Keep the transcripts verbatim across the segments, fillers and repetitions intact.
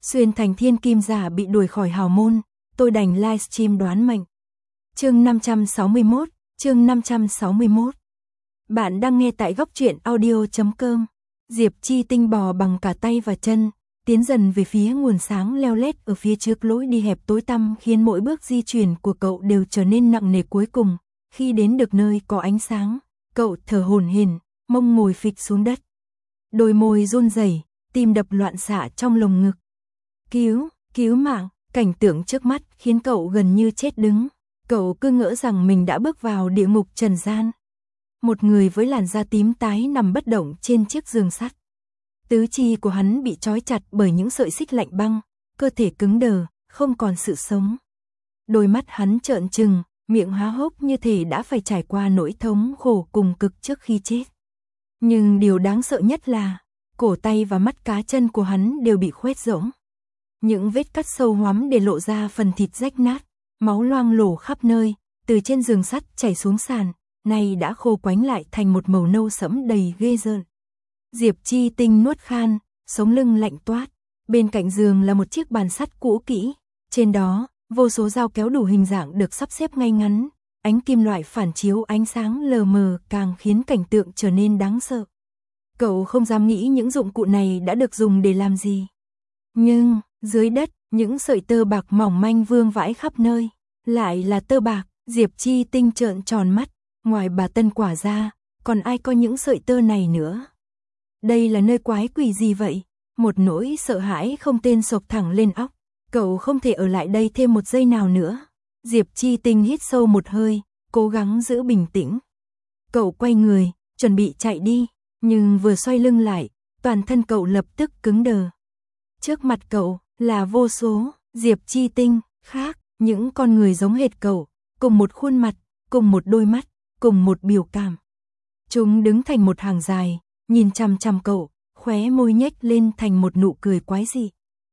Xuyên thành thiên kim giả bị đuổi khỏi hào môn, tôi đành livestream đoán mệnh. Chương năm trăm sáu mươi mốt, chương năm trăm sáu mươi mốt. Bạn đang nghe tại góc truyện audio chấm com. Diệp Chi Tinh bò bằng cả tay và chân, tiến dần về phía nguồn sáng leo lét ở phía trước lối đi hẹp tối tăm, khiến mỗi bước di chuyển của cậu đều trở nên nặng nề. Cuối cùng, khi đến được nơi có ánh sáng, cậu thở hổn hển, mông ngồi phịch xuống đất. Đôi môi run rẩy, tim đập loạn xạ trong lồng ngực. Cứu, cứu mạng, cảnh tượng trước mắt khiến cậu gần như chết đứng. Cậu cứ ngỡ rằng mình đã bước vào địa ngục trần gian. Một người với làn da tím tái nằm bất động trên chiếc giường sắt. Tứ chi của hắn bị trói chặt bởi những sợi xích lạnh băng, cơ thể cứng đờ, không còn sự sống. Đôi mắt hắn trợn trừng, miệng há hốc như thể đã phải trải qua nỗi thống khổ cùng cực trước khi chết. Nhưng điều đáng sợ nhất là, cổ tay và mắt cá chân của hắn đều bị khoét rỗng. Những vết cắt sâu hoắm để lộ ra phần thịt rách nát, máu loang lổ khắp nơi, từ trên giường sắt chảy xuống sàn, nay đã khô quánh lại thành một màu nâu sẫm đầy ghê rợn. Diệp Chi Tinh nuốt khan, sống lưng lạnh toát. Bên cạnh giường là một chiếc bàn sắt cũ kỹ, trên đó, vô số dao kéo đủ hình dạng được sắp xếp ngay ngắn, ánh kim loại phản chiếu ánh sáng lờ mờ càng khiến cảnh tượng trở nên đáng sợ. Cậu không dám nghĩ những dụng cụ này đã được dùng để làm gì. Nhưng, dưới đất, những sợi tơ bạc mỏng manh vương vãi khắp nơi, lại là tơ bạc. Diệp Chi Tinh trợn tròn mắt, ngoài bà Tân Quả ra, còn ai có những sợi tơ này nữa. Đây là nơi quái quỷ gì vậy? Một nỗi sợ hãi không tên sộc thẳng lên óc. Cậu không thể ở lại đây thêm một giây nào nữa. Diệp Chi Tinh hít sâu một hơi, cố gắng giữ bình tĩnh. Cậu quay người, chuẩn bị chạy đi, nhưng vừa xoay lưng lại, toàn thân cậu lập tức cứng đờ. Trước mặt cậu là vô số Diệp Chi Tinh khác, những con người giống hệt cậu, cùng một khuôn mặt, cùng một đôi mắt, cùng một biểu cảm. Chúng đứng thành một hàng dài, nhìn chằm chằm cậu, khóe môi nhếch lên thành một nụ cười quái dị.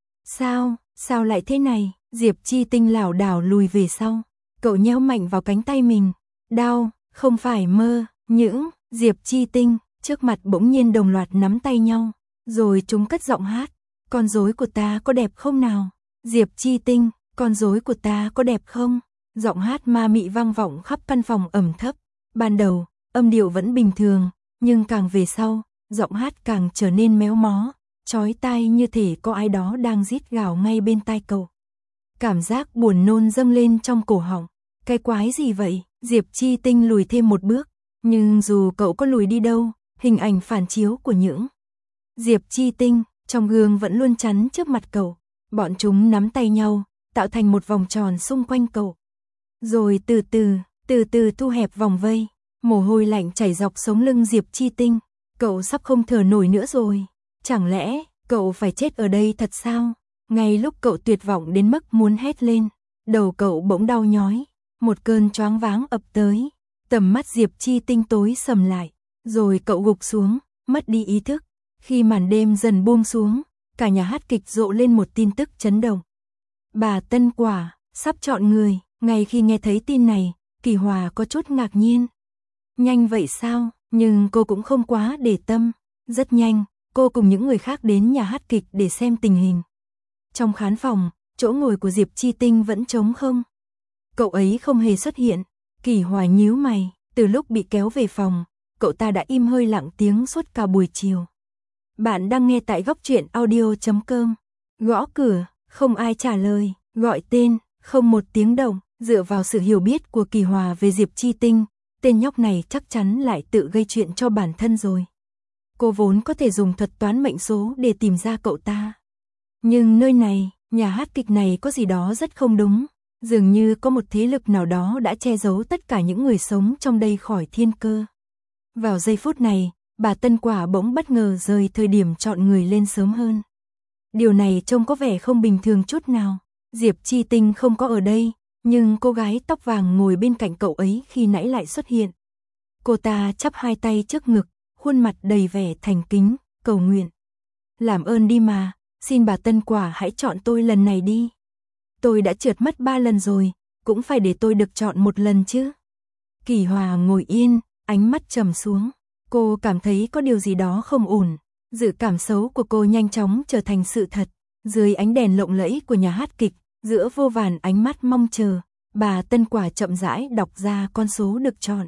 Sao, sao lại thế này? Diệp Chi Tinh lảo đảo lùi về sau. Cậu nhéo mạnh vào cánh tay mình. Đau, không phải mơ, những Diệp Chi Tinh trước mặt bỗng nhiên đồng loạt nắm tay nhau, rồi chúng cất giọng hát. Con rối của ta có đẹp không nào? Diệp Chi Tinh, con rối của ta có đẹp không? Giọng hát ma mị vang vọng khắp căn phòng ẩm thấp. Ban đầu, âm điệu vẫn bình thường, nhưng càng về sau, giọng hát càng trở nên méo mó, chói tai như thể có ai đó đang rít gào ngay bên tai cậu. Cảm giác buồn nôn dâng lên trong cổ họng. Cái quái gì vậy? Diệp Chi Tinh lùi thêm một bước, nhưng dù cậu có lùi đi đâu, hình ảnh phản chiếu của những Diệp Chi Tinh trong gương vẫn luôn chắn trước mặt cậu. Bọn chúng nắm tay nhau, tạo thành một vòng tròn xung quanh cậu. Rồi từ từ, từ từ thu hẹp vòng vây. Mồ hôi lạnh chảy dọc sống lưng Diệp Chi Tinh. Cậu sắp không thở nổi nữa rồi. Chẳng lẽ, cậu phải chết ở đây thật sao? Ngay lúc cậu tuyệt vọng đến mức muốn hét lên, đầu cậu bỗng đau nhói. Một cơn choáng váng ập tới. Tầm mắt Diệp Chi Tinh tối sầm lại. Rồi cậu gục xuống, mất đi ý thức. Khi màn đêm dần buông xuống, cả nhà hát kịch rộ lên một tin tức chấn động. Bà Tân Quả sắp chọn người. Ngay khi nghe thấy tin này, Kỳ Hòa có chút ngạc nhiên. Nhanh vậy sao? Nhưng cô cũng không quá để tâm. Rất nhanh, cô cùng những người khác đến nhà hát kịch để xem tình hình. Trong khán phòng, chỗ ngồi của Diệp Chi Tinh vẫn trống không. Cậu ấy không hề xuất hiện. Kỳ Hòa nhíu mày, từ lúc bị kéo về phòng, cậu ta đã im hơi lặng tiếng suốt cả buổi chiều. Bạn đang nghe tại góc truyện audio chấm com. Gõ cửa, không ai trả lời, gọi tên, không một tiếng động. Dựa vào sự hiểu biết của Kỳ Hòa về Diệp Chi Tinh, tên nhóc này chắc chắn lại tự gây chuyện cho bản thân rồi. Cô vốn có thể dùng thuật toán mệnh số để tìm ra cậu ta. Nhưng nơi này, nhà hát kịch này có gì đó rất không đúng. Dường như có một thế lực nào đó đã che giấu tất cả những người sống trong đây khỏi thiên cơ. Vào giây phút này, bà Tân Quả bỗng bất ngờ rời thời điểm chọn người lên sớm hơn. Điều này trông có vẻ không bình thường chút nào. Diệp Chi Tinh không có ở đây. Nhưng cô gái tóc vàng ngồi bên cạnh cậu ấy khi nãy lại xuất hiện. Cô ta chắp hai tay trước ngực, khuôn mặt đầy vẻ thành kính, cầu nguyện. Làm ơn đi mà, xin bà Tân Quả hãy chọn tôi lần này đi. Tôi đã trượt mất ba lần rồi, cũng phải để tôi được chọn một lần chứ. Kỳ Hòa ngồi yên, ánh mắt trầm xuống. Cô cảm thấy có điều gì đó không ổn. Dự cảm xấu của cô nhanh chóng trở thành sự thật. Dưới ánh đèn lộng lẫy của nhà hát kịch, giữa vô vàn ánh mắt mong chờ, bà Tân Quả chậm rãi đọc ra con số được chọn.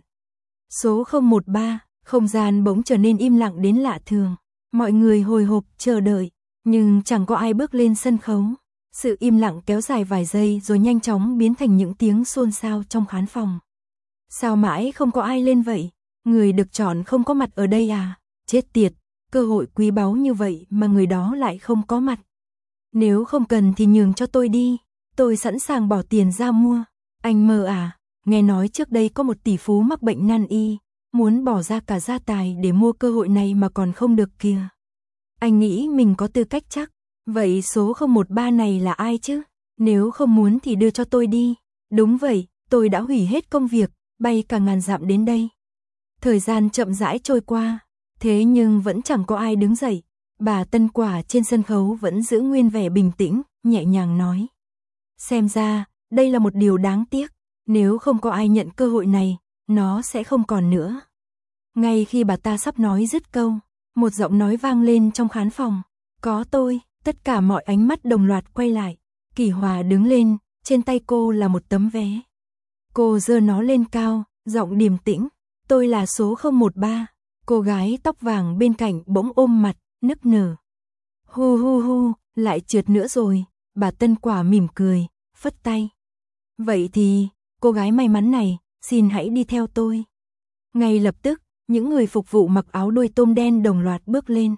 Số không một ba, không gian bỗng trở nên im lặng đến lạ thường. Mọi người hồi hộp chờ đợi, nhưng chẳng có ai bước lên sân khấu. Sự im lặng kéo dài vài giây rồi nhanh chóng biến thành những tiếng xôn xao trong khán phòng. Sao mãi không có ai lên vậy? Người được chọn không có mặt ở đây à? Chết tiệt, cơ hội quý báu như vậy mà người đó lại không có mặt. Nếu không cần thì nhường cho tôi đi, tôi sẵn sàng bỏ tiền ra mua. Anh mơ à, nghe nói trước đây có một tỷ phú mắc bệnh nan y, muốn bỏ ra cả gia tài để mua cơ hội này mà còn không được kìa. Anh nghĩ mình có tư cách chắc. Vậy số không một ba này là ai chứ? Nếu không muốn thì đưa cho tôi đi. Đúng vậy, tôi đã hủy hết công việc, bay cả ngàn dặm đến đây. Thời gian chậm rãi trôi qua, thế nhưng vẫn chẳng có ai đứng dậy. Bà Tân Quả trên sân khấu vẫn giữ nguyên vẻ bình tĩnh, nhẹ nhàng nói. Xem ra, đây là một điều đáng tiếc. Nếu không có ai nhận cơ hội này, nó sẽ không còn nữa. Ngay khi bà ta sắp nói dứt câu, một giọng nói vang lên trong khán phòng. Có tôi. Tất cả mọi ánh mắt đồng loạt quay lại. Kỳ Hòa đứng lên, trên tay cô là một tấm vé. Cô giơ nó lên cao, giọng điềm tĩnh. Tôi là số không một ba. Cô gái tóc vàng bên cạnh bỗng ôm mặt, nức nở. Hu hu hu, lại trượt nữa rồi. Bà Tân Quả mỉm cười, phất tay. Vậy thì, cô gái may mắn này, xin hãy đi theo tôi. Ngay lập tức, những người phục vụ mặc áo đuôi tôm đen đồng loạt bước lên.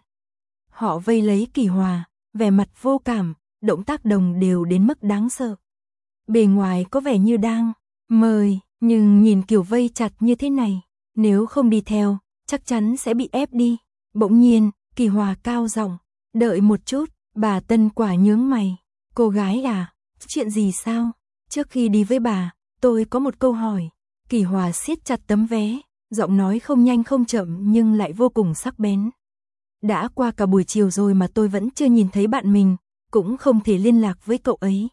Họ vây lấy Kỳ Hòa, vẻ mặt vô cảm, động tác đồng đều đến mức đáng sợ. Bề ngoài có vẻ như đang mời, nhưng nhìn kiểu vây chặt như thế này, nếu không đi theo, chắc chắn sẽ bị ép đi. Bỗng nhiên, Kỳ Hòa cao giọng, đợi một chút. Bà Tân Quả nhướng mày. Cô gái à, chuyện gì sao? Trước khi đi với bà, tôi có một câu hỏi. Kỳ Hòa siết chặt tấm vé, giọng nói không nhanh không chậm nhưng lại vô cùng sắc bén. Đã qua cả buổi chiều rồi mà tôi vẫn chưa nhìn thấy bạn mình, cũng không thể liên lạc với cậu ấy.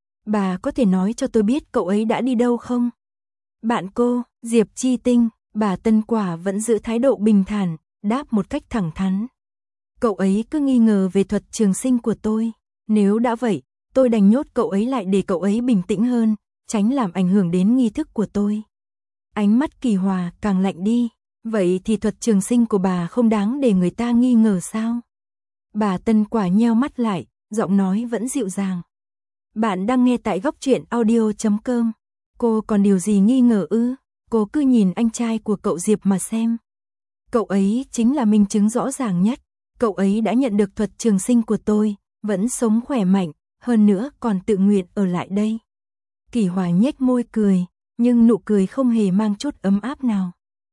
Bà có thể nói cho tôi biết cậu ấy đã đi đâu không? Bạn cô, Diệp Chi Tinh. Bà Tân Quả vẫn giữ thái độ bình thản, đáp một cách thẳng thắn. Cậu ấy cứ nghi ngờ về thuật trường sinh của tôi. Nếu đã vậy, tôi đành nhốt cậu ấy lại để cậu ấy bình tĩnh hơn, tránh làm ảnh hưởng đến nghi thức của tôi. Ánh mắt Kỳ Hòa càng lạnh đi. Vậy thì thuật trường sinh của bà không đáng để người ta nghi ngờ sao? Bà Tân Quả nheo mắt lại, giọng nói vẫn dịu dàng. Bạn đang nghe tại góc truyện audio chấm com. Cô còn điều gì nghi ngờ ư? Cô cứ nhìn anh trai của cậu Diệp mà xem. Cậu ấy chính là minh chứng rõ ràng nhất. Cậu ấy đã nhận được thuật trường sinh của tôi, vẫn sống khỏe mạnh, hơn nữa còn tự nguyện ở lại đây. Kỳ Hòa nhếch môi cười, nhưng nụ cười không hề mang chút ấm áp nào.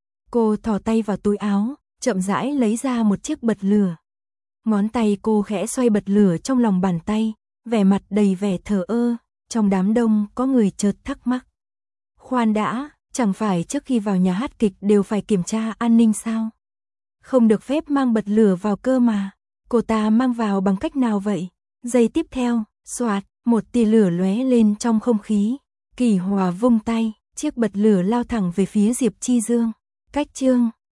Cô thò tay vào túi áo, chậm rãi lấy ra một chiếc bật lửa. Ngón tay cô khẽ xoay bật lửa trong lòng bàn tay, vẻ mặt đầy vẻ thờ ơ. Trong đám đông có người chợt thắc mắc. Khoan đã, chẳng phải trước khi vào nhà hát kịch đều phải kiểm tra an ninh sao? Không được phép mang bật lửa vào cơ mà. Cô ta mang vào bằng cách nào vậy? Giây tiếp theo, xoạt, một tia lửa lóe lên trong không khí. Kỳ Hòa vung tay, chiếc bật lửa lao thẳng về phía Diệp Chi Dương. Cách chương